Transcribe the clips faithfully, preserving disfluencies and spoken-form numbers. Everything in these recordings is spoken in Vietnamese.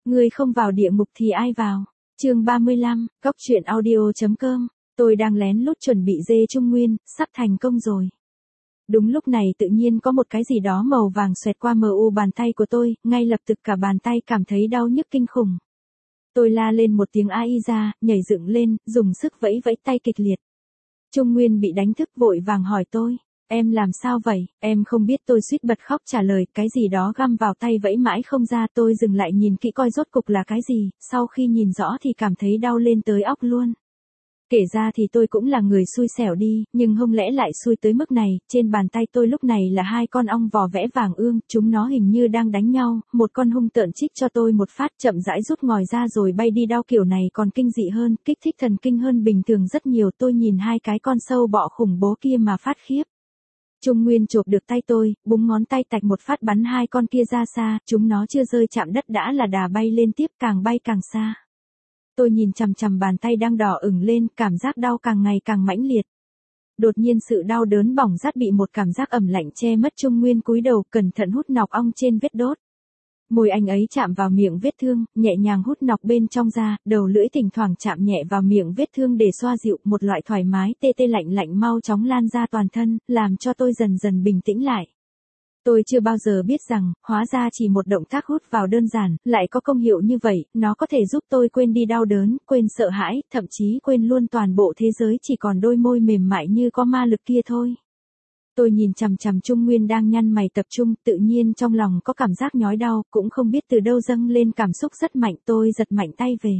Ngươi không vào địa ngục thì ai vào? Chương ba mươi lăm, Góc truyện audio chấm com. Tôi đang lén lút chuẩn bị dê Trung Nguyên, sắp thành công rồi. Đúng lúc này tự nhiên có một cái gì đó màu vàng xoẹt qua mờ u bàn tay của tôi, ngay lập tức cả bàn tay cảm thấy đau nhức kinh khủng. Tôi la lên một tiếng a i ra, nhảy dựng lên, dùng sức vẫy vẫy tay kịch liệt. Trung Nguyên bị đánh thức vội vàng hỏi tôi, em làm sao vậy? Em không biết, tôi suýt bật khóc trả lời, cái gì đó găm vào tay vẫy mãi không ra. Tôi dừng lại nhìn kỹ coi rốt cục là cái gì, sau khi nhìn rõ thì cảm thấy đau lên tới óc luôn. Kể ra thì tôi cũng là người xui xẻo đi, nhưng không lẽ lại xui tới mức này. Trên bàn tay tôi lúc này là hai con ong vò vẽ vàng ương, chúng nó hình như đang đánh nhau, một con hung tợn chích cho tôi một phát, chậm rãi rút ngòi ra rồi bay đi. Đau kiểu này còn kinh dị hơn, kích thích thần kinh hơn bình thường rất nhiều. Tôi nhìn hai cái con sâu bọ khủng bố kia mà phát khiếp. Trung Nguyên chộp được tay tôi, búng ngón tay tạch một phát bắn hai con kia ra xa, chúng nó chưa rơi chạm đất đã là đà bay lên tiếp, càng bay càng xa. Tôi nhìn chằm chằm bàn tay đang đỏ ửng lên, cảm giác đau càng ngày càng mãnh liệt. Đột nhiên sự đau đớn bỏng rát bị một cảm giác ẩm lạnh che mất. Trung Nguyên cúi đầu cẩn thận hút nọc ong trên vết đốt. Môi anh ấy chạm vào miệng vết thương, nhẹ nhàng hút nọc bên trong ra, đầu lưỡi thỉnh thoảng chạm nhẹ vào miệng vết thương để xoa dịu, một loại thoải mái tê tê lạnh lạnh mau chóng lan ra toàn thân, làm cho tôi dần dần bình tĩnh lại. Tôi chưa bao giờ biết rằng, hóa ra chỉ một động tác hút vào đơn giản, lại có công hiệu như vậy, nó có thể giúp tôi quên đi đau đớn, quên sợ hãi, thậm chí quên luôn toàn bộ thế giới, chỉ còn đôi môi mềm mại như có ma lực kia thôi. Tôi nhìn chằm chằm Trung Nguyên đang nhăn mày tập trung, tự nhiên trong lòng có cảm giác nhói đau, cũng không biết từ đâu dâng lên cảm xúc rất mạnh. Tôi giật mạnh tay về.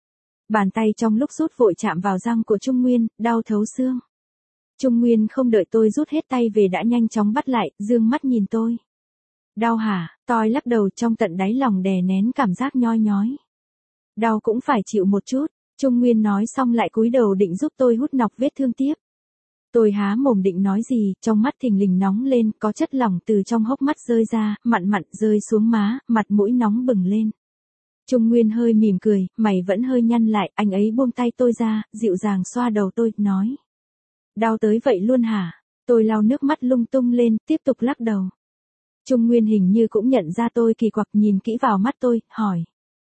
Bàn tay trong lúc rút vội chạm vào răng của Trung Nguyên, đau thấu xương. Trung Nguyên không đợi tôi rút hết tay về đã nhanh chóng bắt lại, dương mắt nhìn tôi. Đau hả? Tôi lắc đầu, trong tận đáy lòng đè nén cảm giác nhoi nhói. Đau cũng phải chịu một chút. Trung Nguyên nói xong lại cúi đầu định giúp tôi hút nọc vết thương tiếp. Tôi há mồm định nói gì, trong mắt thình lình nóng lên, có chất lỏng từ trong hốc mắt rơi ra, mặn mặn rơi xuống má, mặt mũi nóng bừng lên. Trung Nguyên hơi mỉm cười, mày vẫn hơi nhăn lại, anh ấy buông tay tôi ra, dịu dàng xoa đầu tôi, nói. Đau tới vậy luôn hả? Tôi lau nước mắt lung tung lên, tiếp tục lắc đầu. Trung Nguyên hình như cũng nhận ra tôi kỳ quặc, nhìn kỹ vào mắt tôi, hỏi.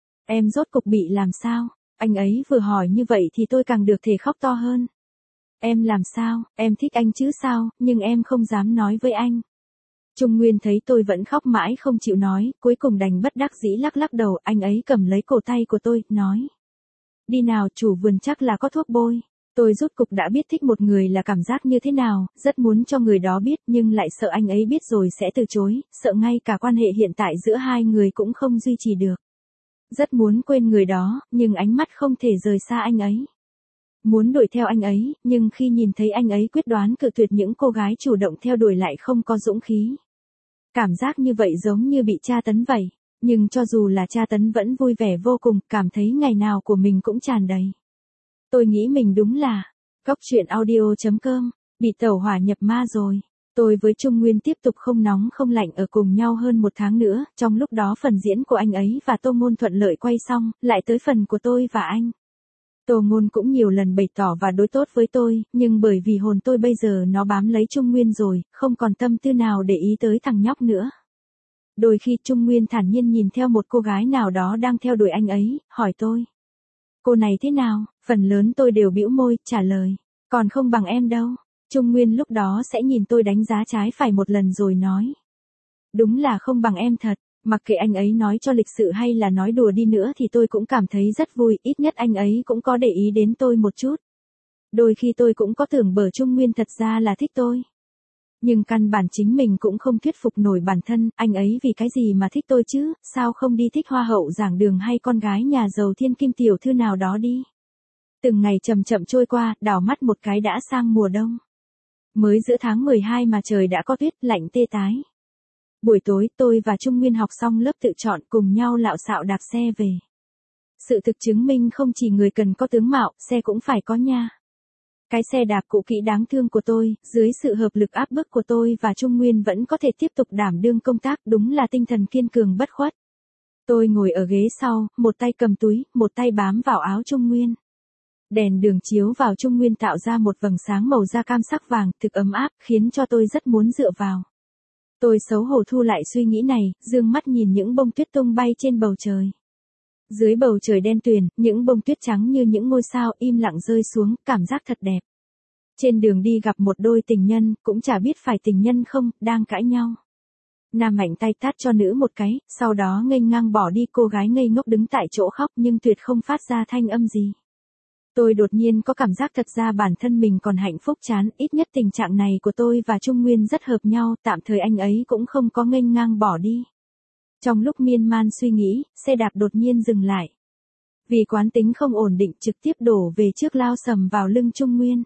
Em rốt cục bị làm sao? Anh ấy vừa hỏi như vậy thì tôi càng được thể khóc to hơn. Em làm sao? Em thích anh chứ sao, nhưng em không dám nói với anh. Trung Nguyên thấy tôi vẫn khóc mãi không chịu nói, cuối cùng đành bất đắc dĩ lắc lắc đầu. Anh ấy cầm lấy cổ tay của tôi, nói. Đi nào, chủ vườn chắc là có thuốc bôi. Tôi rốt cục đã biết thích một người là cảm giác như thế nào, rất muốn cho người đó biết nhưng lại sợ anh ấy biết rồi sẽ từ chối, sợ ngay cả quan hệ hiện tại giữa hai người cũng không duy trì được. Rất muốn quên người đó, nhưng ánh mắt không thể rời xa anh ấy. Muốn đuổi theo anh ấy, nhưng khi nhìn thấy anh ấy quyết đoán cự tuyệt những cô gái chủ động theo đuổi lại không có dũng khí. Cảm giác như vậy giống như bị tra tấn vậy, nhưng cho dù là tra tấn vẫn vui vẻ vô cùng, cảm thấy ngày nào của mình cũng tràn đầy. Tôi nghĩ mình đúng là, Góc truyện audio chấm com, bị tẩu hỏa nhập ma rồi. Tôi với Trung Nguyên tiếp tục không nóng không lạnh ở cùng nhau hơn một tháng nữa, trong lúc đó phần diễn của anh ấy và Tô Ngôn thuận lợi quay xong, lại tới phần của tôi và anh. Tô Ngôn cũng nhiều lần bày tỏ và đối tốt với tôi, nhưng bởi vì hồn tôi bây giờ nó bám lấy Trung Nguyên rồi, không còn tâm tư nào để ý tới thằng nhóc nữa. Đôi khi Trung Nguyên thản nhiên nhìn theo một cô gái nào đó đang theo đuổi anh ấy, hỏi tôi. Cô này thế nào? Phần lớn tôi đều bĩu môi, trả lời. Còn không bằng em đâu. Trung Nguyên lúc đó sẽ nhìn tôi đánh giá trái phải một lần rồi nói. Đúng là không bằng em thật. Mặc kệ anh ấy nói cho lịch sự hay là nói đùa đi nữa thì tôi cũng cảm thấy rất vui, ít nhất anh ấy cũng có để ý đến tôi một chút. Đôi khi tôi cũng có tưởng bở Trung Nguyên thật ra là thích tôi. Nhưng căn bản chính mình cũng không thuyết phục nổi bản thân, anh ấy vì cái gì mà thích tôi chứ, sao không đi thích hoa hậu giảng đường hay con gái nhà giàu thiên kim tiểu thư nào đó đi. Từng ngày chậm chậm trôi qua, đảo mắt một cái đã sang mùa đông. Mới giữa tháng mười hai mà trời đã có tuyết, lạnh tê tái. Buổi tối tôi và Trung Nguyên học xong lớp tự chọn cùng nhau lạo xạo đạp xe về. Sự thực chứng minh không chỉ người cần có tướng mạo, xe cũng phải có nha. Cái xe đạp cũ kỹ đáng thương của tôi, dưới sự hợp lực áp bức của tôi và Trung Nguyên vẫn có thể tiếp tục đảm đương công tác, đúng là tinh thần kiên cường bất khuất. Tôi ngồi ở ghế sau, một tay cầm túi, một tay bám vào áo Trung Nguyên. Đèn đường chiếu vào Trung Nguyên tạo ra một vầng sáng màu da cam sắc vàng, thực ấm áp, khiến cho tôi rất muốn dựa vào. Tôi xấu hổ thu lại suy nghĩ này, dương mắt nhìn những bông tuyết tung bay trên bầu trời. Dưới bầu trời đen tuyền, những bông tuyết trắng như những ngôi sao im lặng rơi xuống, cảm giác thật đẹp. Trên đường đi gặp một đôi tình nhân, cũng chả biết phải tình nhân không, đang cãi nhau. Nam mạnh tay tát cho nữ một cái, sau đó nghênh ngang bỏ đi, cô gái ngây ngốc đứng tại chỗ khóc nhưng tuyệt không phát ra thanh âm gì. Tôi đột nhiên có cảm giác thật ra bản thân mình còn hạnh phúc chán, ít nhất tình trạng này của tôi và Trung Nguyên rất hợp nhau, tạm thời anh ấy cũng không có nghênh ngang bỏ đi. Trong lúc miên man suy nghĩ, xe đạp đột nhiên dừng lại. Vì quán tính không ổn định trực tiếp đổ về trước lao sầm vào lưng Trung Nguyên.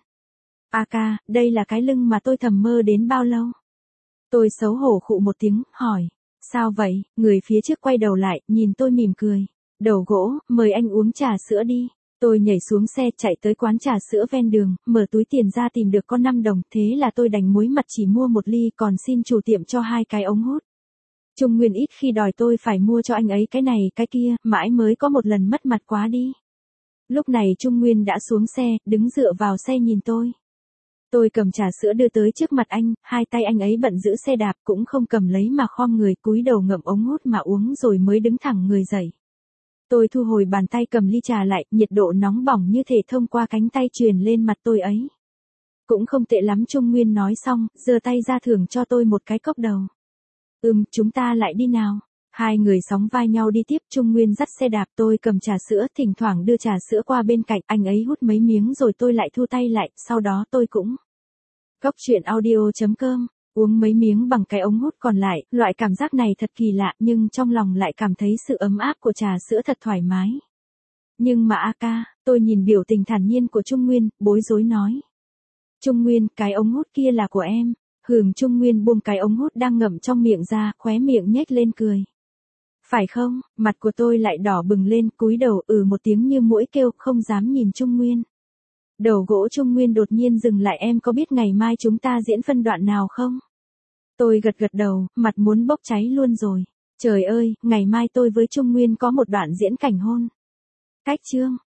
A ca, đây là cái lưng mà tôi thầm mơ đến bao lâu? Tôi xấu hổ khụ một tiếng, hỏi. Sao vậy? Người phía trước quay đầu lại, nhìn tôi mỉm cười. Đầu gỗ, mời anh uống trà sữa đi. Tôi nhảy xuống xe chạy tới quán trà sữa ven đường, mở túi tiền ra tìm được có năm đồng, thế là tôi đành muối mặt chỉ mua một ly còn xin chủ tiệm cho hai cái ống hút. Trung Nguyên ít khi đòi tôi phải mua cho anh ấy cái này cái kia, mãi mới có một lần mất mặt quá đi. Lúc này Trung Nguyên đã xuống xe, đứng dựa vào xe nhìn tôi. Tôi cầm trà sữa đưa tới trước mặt anh, hai tay anh ấy bận giữ xe đạp cũng không cầm lấy mà khom người cúi đầu ngậm ống hút mà uống rồi mới đứng thẳng người dậy. Tôi thu hồi bàn tay cầm ly trà lại, nhiệt độ nóng bỏng như thể thông qua cánh tay truyền lên mặt tôi ấy. Cũng không tệ lắm, Trung Nguyên nói xong, giơ tay ra thưởng cho tôi một cái cốc đầu. Ừm, chúng ta lại đi nào. Hai người sóng vai nhau đi tiếp, Trung Nguyên dắt xe đạp, tôi cầm trà sữa, thỉnh thoảng đưa trà sữa qua bên cạnh, anh ấy hút mấy miếng rồi tôi lại thu tay lại, sau đó tôi cũng. Góc truyện audio chấm com, uống mấy miếng bằng cái ống hút còn lại, loại cảm giác này thật kỳ lạ nhưng trong lòng lại cảm thấy sự ấm áp của trà sữa thật thoải mái. Nhưng mà a ca, tôi nhìn biểu tình thản nhiên của Trung Nguyên, bối rối nói. Trung Nguyên, cái ống hút kia là của em. Hừm, Trung Nguyên buông cái ống hút đang ngậm trong miệng ra, khóe miệng nhếch lên cười. Phải không? Mặt của tôi lại đỏ bừng lên, cúi đầu ừ một tiếng như muỗi kêu, không dám nhìn Trung Nguyên. Đầu gỗ Trung Nguyên đột nhiên dừng lại, em có biết ngày mai chúng ta diễn phân đoạn nào không? Tôi gật gật đầu, mặt muốn bốc cháy luôn rồi. Trời ơi, ngày mai tôi với Trung Nguyên có một đoạn diễn cảnh hôn. Cách chương.